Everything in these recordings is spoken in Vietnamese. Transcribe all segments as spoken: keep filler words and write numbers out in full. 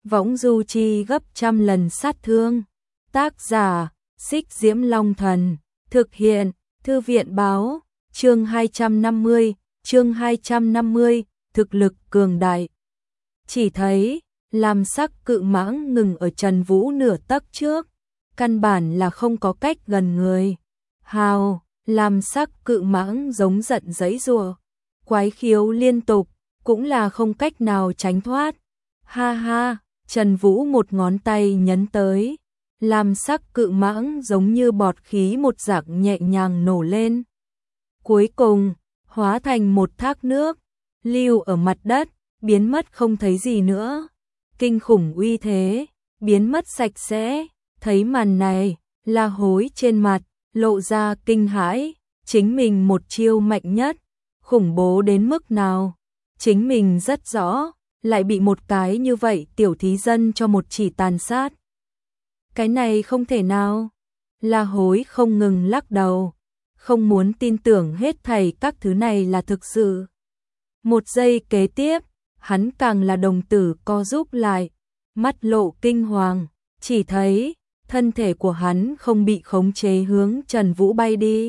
võng du chi gấp trăm lần sát thương. Tác giả, Xích Diễm Long Thần, thực hiện, Thư viện báo, chương hai trăm năm mươi, chương hai trăm năm mươi, thực lực cường đại. Chỉ thấy, làm sắc cự mãng ngừng ở Trần Vũ nửa tấc trước, căn bản là không có cách gần người. Hào, làm sắc cự mãng giống giận giãy giụa, quái khiếu liên tục, cũng là không cách nào tránh thoát. Ha ha, Trần Vũ một ngón tay nhấn tới, làm sắc cự mãng giống như bọt khí một dạng nhẹ nhàng nổ lên. Cuối cùng, hóa thành một thác nước, lưu ở mặt đất, biến mất không thấy gì nữa. Kinh khủng uy thế, biến mất sạch sẽ. Thấy màn này, La Hối trên mặt lộ ra kinh hãi, chính mình một chiêu mạnh nhất, khủng bố đến mức nào, chính mình rất rõ, lại bị một cái như vậy tiểu thí dân cho một chỉ tàn sát. Cái này không thể nào. La Hối không ngừng lắc đầu, không muốn tin tưởng hết thảy các thứ này là thực sự. Một giây kế tiếp, hắn càng là đồng tử co rúm lại, mắt lộ kinh hoàng, chỉ thấy thân thể của hắn không bị khống chế hướng Trần Vũ bay đi.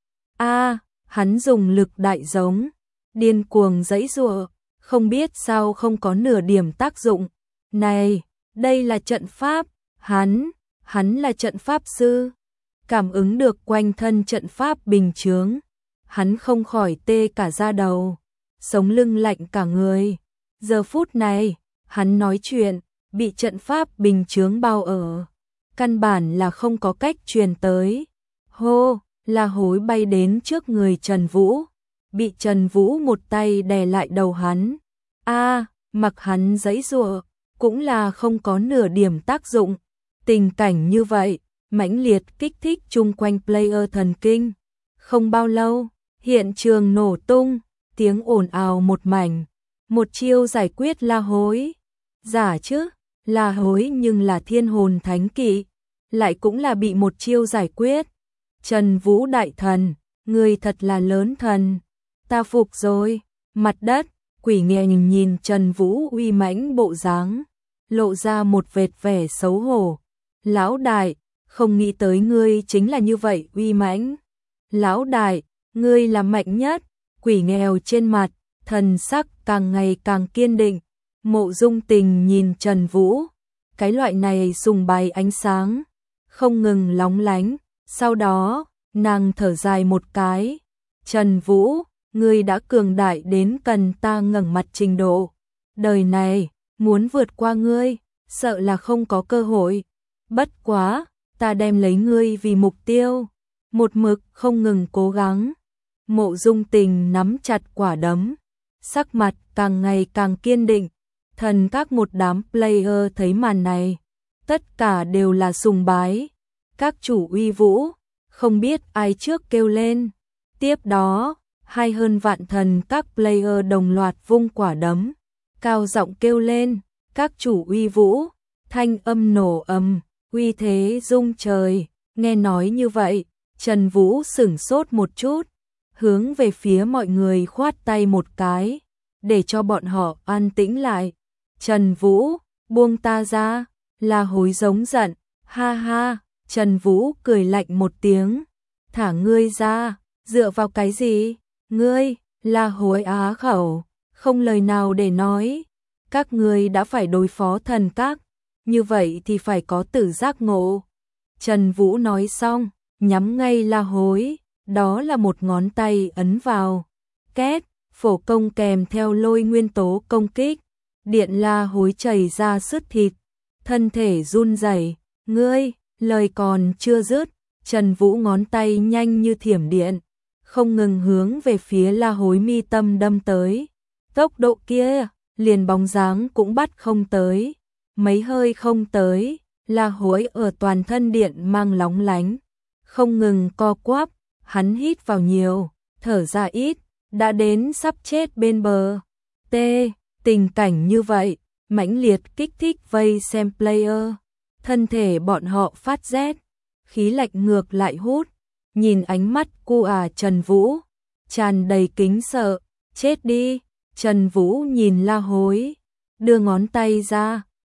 A, à, hắn dùng lực đại giống, điên cuồng giãy giụa, không biết sao không có nửa điểm tác dụng. Này, đây là trận pháp, hắn, hắn là trận pháp sư. Cảm ứng được quanh thân trận pháp bình chướng, hắn không khỏi tê cả da đầu, sống lưng lạnh cả người. Giờ phút này, hắn nói chuyện, bị trận pháp bình chướng bao ở, căn bản là không có cách truyền tới. Hô, La Hối bay đến trước người Trần Vũ, bị Trần Vũ một tay đè lại đầu hắn. A, à, mặc hắn giãy giụa, cũng là không có nửa điểm tác dụng. Tình cảnh như vậy, mãnh liệt kích thích chung quanh player thần kinh. Không bao lâu, hiện trường nổ tung, tiếng ồn ào một mảnh. Một chiêu giải quyết La Hối. Giả chứ, La Hối nhưng là thiên hồn thánh kỵ, lại cũng là bị một chiêu giải quyết. Trần Vũ đại thần, người thật là lớn thần. Ta phục rồi. Mặt đất, quỷ nghè nhìn nhìn Trần Vũ uy mãnh bộ dáng, lộ ra một vệt vẻ xấu hổ. Lão đại, không nghĩ tới ngươi chính là như vậy uy mãnh. Lão đại, ngươi là mạnh nhất. Quỷ nghèo trên mặt, thần sắc càng ngày càng kiên định. Mộ Dung Tình nhìn Trần Vũ, cái loại này sùng bái ánh sáng, không ngừng lóng lánh. Sau đó, nàng thở dài một cái. Trần Vũ, ngươi đã cường đại đến cần ta ngẩng mặt trình độ. Đời này, muốn vượt qua ngươi, sợ là không có cơ hội. Bất quá, ta đem lấy ngươi vì mục tiêu, một mực không ngừng cố gắng. Mộ Dung Tình nắm chặt quả đấm, sắc mặt càng ngày càng kiên định. Thần các một đám player thấy màn này, tất cả đều là sùng bái. Các chủ uy vũ, không biết ai trước kêu lên. Tiếp đó, hai hơn vạn thần các player đồng loạt vung quả đấm, cao giọng kêu lên, các chủ uy vũ, thanh âm nổ ầm, uy thế rung trời. Nghe nói như vậy, Trần Vũ sửng sốt một chút, hướng về phía mọi người khoát tay một cái, để cho bọn họ an tĩnh lại. Trần Vũ, buông ta ra. La Hối giống giận, ha ha. Trần Vũ cười lạnh một tiếng, thả ngươi ra, dựa vào cái gì? Ngươi, La Hối á khẩu, không lời nào để nói. Các ngươi đã phải đối phó thần các, như vậy thì phải có tử giác ngộ. Trần Vũ nói xong, nhắm ngay La Hối, đó là một ngón tay ấn vào. Két, phổ công kèm theo lôi nguyên tố công kích. Điện La Hối chảy ra sứt thịt, thân thể run rẩy. Ngươi, lời còn chưa dứt, Trần Vũ ngón tay nhanh như thiểm điện, không ngừng hướng về phía La Hối mi tâm đâm tới. Tốc độ kia, liền bóng dáng cũng bắt không tới. Mấy hơi không tới, La Hối ở toàn thân điện mang lóng lánh, không ngừng co quắp, hắn hít vào nhiều, thở ra ít, đã đến sắp chết bên bờ. T, tình cảnh như vậy, mãnh liệt kích thích vây xem player. Thân thể bọn họ phát rét, khí lạnh ngược lại hút, nhìn ánh mắt cu à Trần Vũ, tràn đầy kính sợ. Chết đi. Trần Vũ nhìn La Hối, đưa ngón tay ra,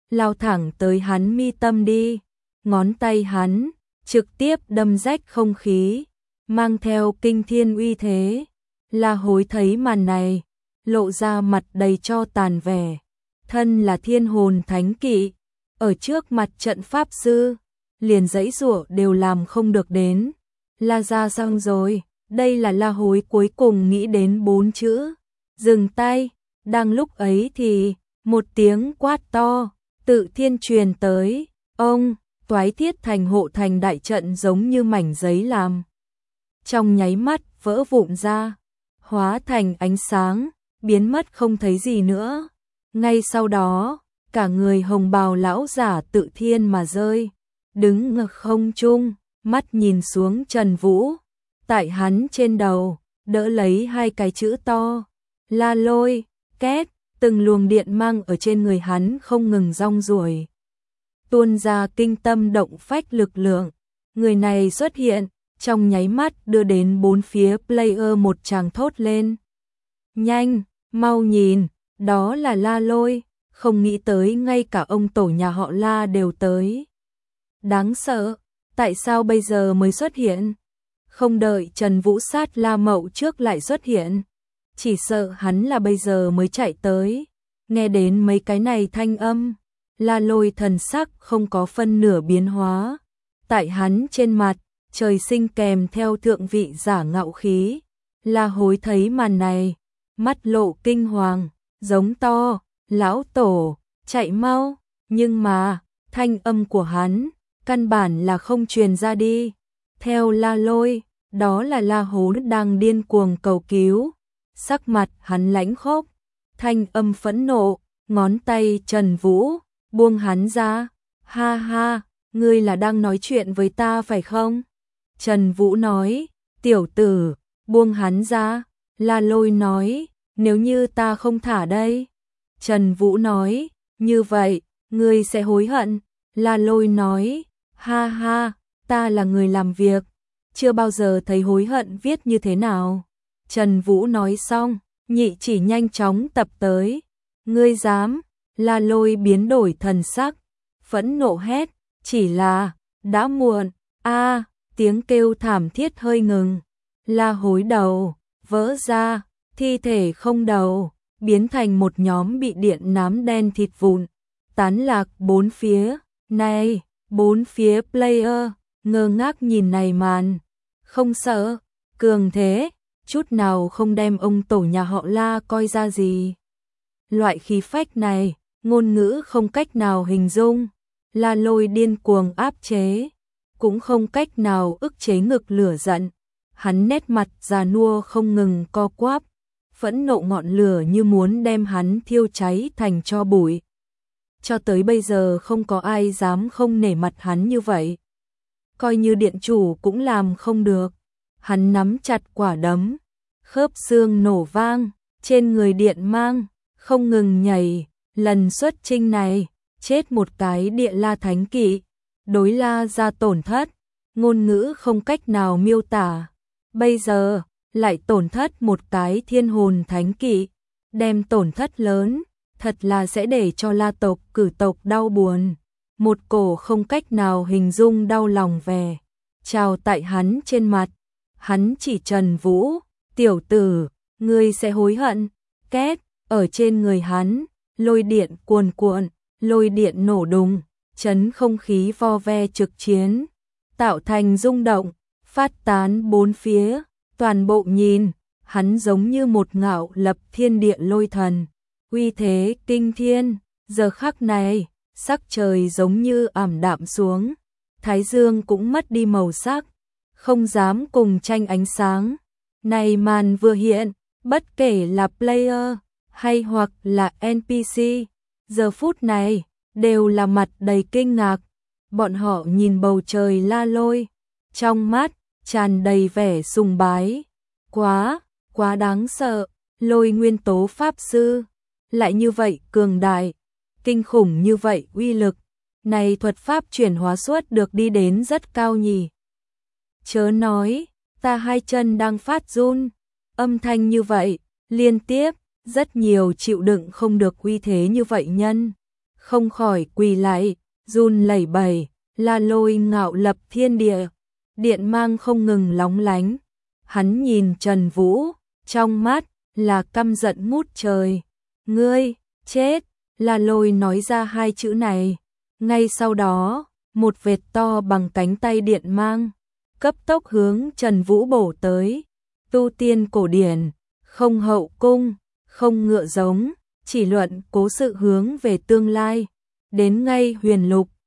lao thẳng tới hắn mi tâm đi, ngón tay hắn trực tiếp đâm rách không khí, mang theo kinh thiên uy thế. La Hối thấy màn này, lộ ra mặt đầy cho tàn vẻ, thân là thiên hồn thánh kỵ, ở trước mặt trận pháp sư, liền giãy giụa đều làm không được đến. La ra xong rồi, đây là La Hối cuối cùng nghĩ đến bốn chữ, dừng tay. Đang lúc ấy thì, một tiếng quát to, tự thiên truyền tới, ông, Toái Thiết Thành hộ thành đại trận giống như mảnh giấy làm. Trong nháy mắt vỡ vụn ra, hóa thành ánh sáng, biến mất không thấy gì nữa. Ngay sau đó, cả người hồng bào lão giả tự thiên mà rơi, đứng ngược không trung, mắt nhìn xuống Trần Vũ. Tại hắn trên đầu, đỡ lấy hai cái chữ to, La Lôi, két, từng luồng điện mang ở trên người hắn không ngừng rong ruổi, tuôn ra kinh tâm động phách lực lượng. Người này xuất hiện, trong nháy mắt đưa đến bốn phía player một tràng thốt lên. Nhanh, mau nhìn, đó là La Lôi, không nghĩ tới ngay cả ông tổ nhà họ La đều tới. Đáng sợ, tại sao bây giờ mới xuất hiện? Không đợi Trần Vũ sát La Mậu trước lại xuất hiện, chỉ sợ hắn là bây giờ mới chạy tới. Nghe đến mấy cái này thanh âm, La Lôi thần sắc không có phân nửa biến hóa. Tại hắn trên mặt, trời sinh kèm theo thượng vị giả ngạo khí. La Hối thấy màn này, mắt lộ kinh hoàng, giống to, lão tổ, chạy mau. Nhưng mà, thanh âm của hắn, căn bản là không truyền ra đi. Theo La Lôi, đó là La Hối đang điên cuồng cầu cứu. Sắc mặt hắn lãnh khốc, thanh âm phẫn nộ, ngón tay Trần Vũ, buông hắn ra. Ha ha, ngươi là đang nói chuyện với ta phải không? Trần Vũ nói, tiểu tử, buông hắn ra. La Lôi nói, nếu như ta không thả đây. Trần Vũ nói, như vậy, ngươi sẽ hối hận. La Lôi nói, ha ha, ta là người làm việc, chưa bao giờ thấy hối hận viết như thế nào. Trần Vũ nói xong, nhị chỉ nhanh chóng tập tới. Ngươi dám? La Lôi biến đổi thần sắc, phẫn nộ hét, chỉ là, đã muộn. A, tiếng kêu thảm thiết hơi ngừng. La Hối đầu vỡ ra, thi thể không đầu, biến thành một nhóm bị điện nám đen thịt vụn, tán lạc bốn phía. Này, bốn phía player, ngơ ngác nhìn này màn, không sợ, cường thế, chút nào không đem ông tổ nhà họ La coi ra gì. Loại khí phách này, ngôn ngữ không cách nào hình dung. La Lôi điên cuồng áp chế, cũng không cách nào ức chế ngực lửa giận. Hắn nét mặt già nua không ngừng co quắp, phẫn nộ ngọn lửa như muốn đem hắn thiêu cháy thành tro bụi. Cho tới bây giờ không có ai dám không nể mặt hắn như vậy. Coi như điện chủ cũng làm không được. Hắn nắm chặt quả đấm, khớp xương nổ vang, trên người điện mang, không ngừng nhảy. Lần xuất chinh này, chết một cái địa La thánh kỵ, đối La ra tổn thất, ngôn ngữ không cách nào miêu tả. Bây giờ, lại tổn thất một cái thiên hồn thánh kỵ, đem tổn thất lớn, thật là sẽ để cho La tộc cử tộc đau buồn. Một cổ không cách nào hình dung đau lòng về, trào tại hắn trên mặt. Hắn chỉ Trần Vũ, tiểu tử, ngươi sẽ hối hận. Két, ở trên người hắn, lôi điện cuồn cuộn, lôi điện nổ đùng, chấn không khí vo ve trực chiến, tạo thành rung động, phát tán bốn phía. Toàn bộ nhìn, hắn giống như một ngạo lập thiên địa lôi thần, uy thế kinh thiên. Giờ khắc này, sắc trời giống như ảm đạm xuống, thái dương cũng mất đi màu sắc, không dám cùng tranh ánh sáng. Này màn vừa hiện, bất kể là player hay hoặc là en pê xê, giờ phút này đều là mặt đầy kinh ngạc. Bọn họ nhìn bầu trời La Lôi, trong mắt tràn đầy vẻ sùng bái. Quá, quá đáng sợ, Lôi nguyên tố pháp sư, lại như vậy cường đại, kinh khủng như vậy uy lực, này thuật pháp chuyển hóa suất được đi đến rất cao nhỉ. Chớ nói, ta hai chân đang phát run, âm thanh như vậy, liên tiếp, rất nhiều chịu đựng không được uy thế như vậy nhân. không khỏi quỳ lại, run lẩy bẩy, La Lôi ngạo lập thiên địa, điện mang không ngừng lóng lánh. Hắn nhìn Trần Vũ, trong mắt là căm giận ngút trời. Ngươi, chết, La Lôi nói ra hai chữ này. Ngay sau đó, một vệt to bằng cánh tay điện mang, cấp tốc hướng Trần Vũ bổ tới. Tu tiên cổ điển, không hậu cung, không ngựa giống, chỉ luận cố sự hướng về tương lai. Đến ngay huyền lục,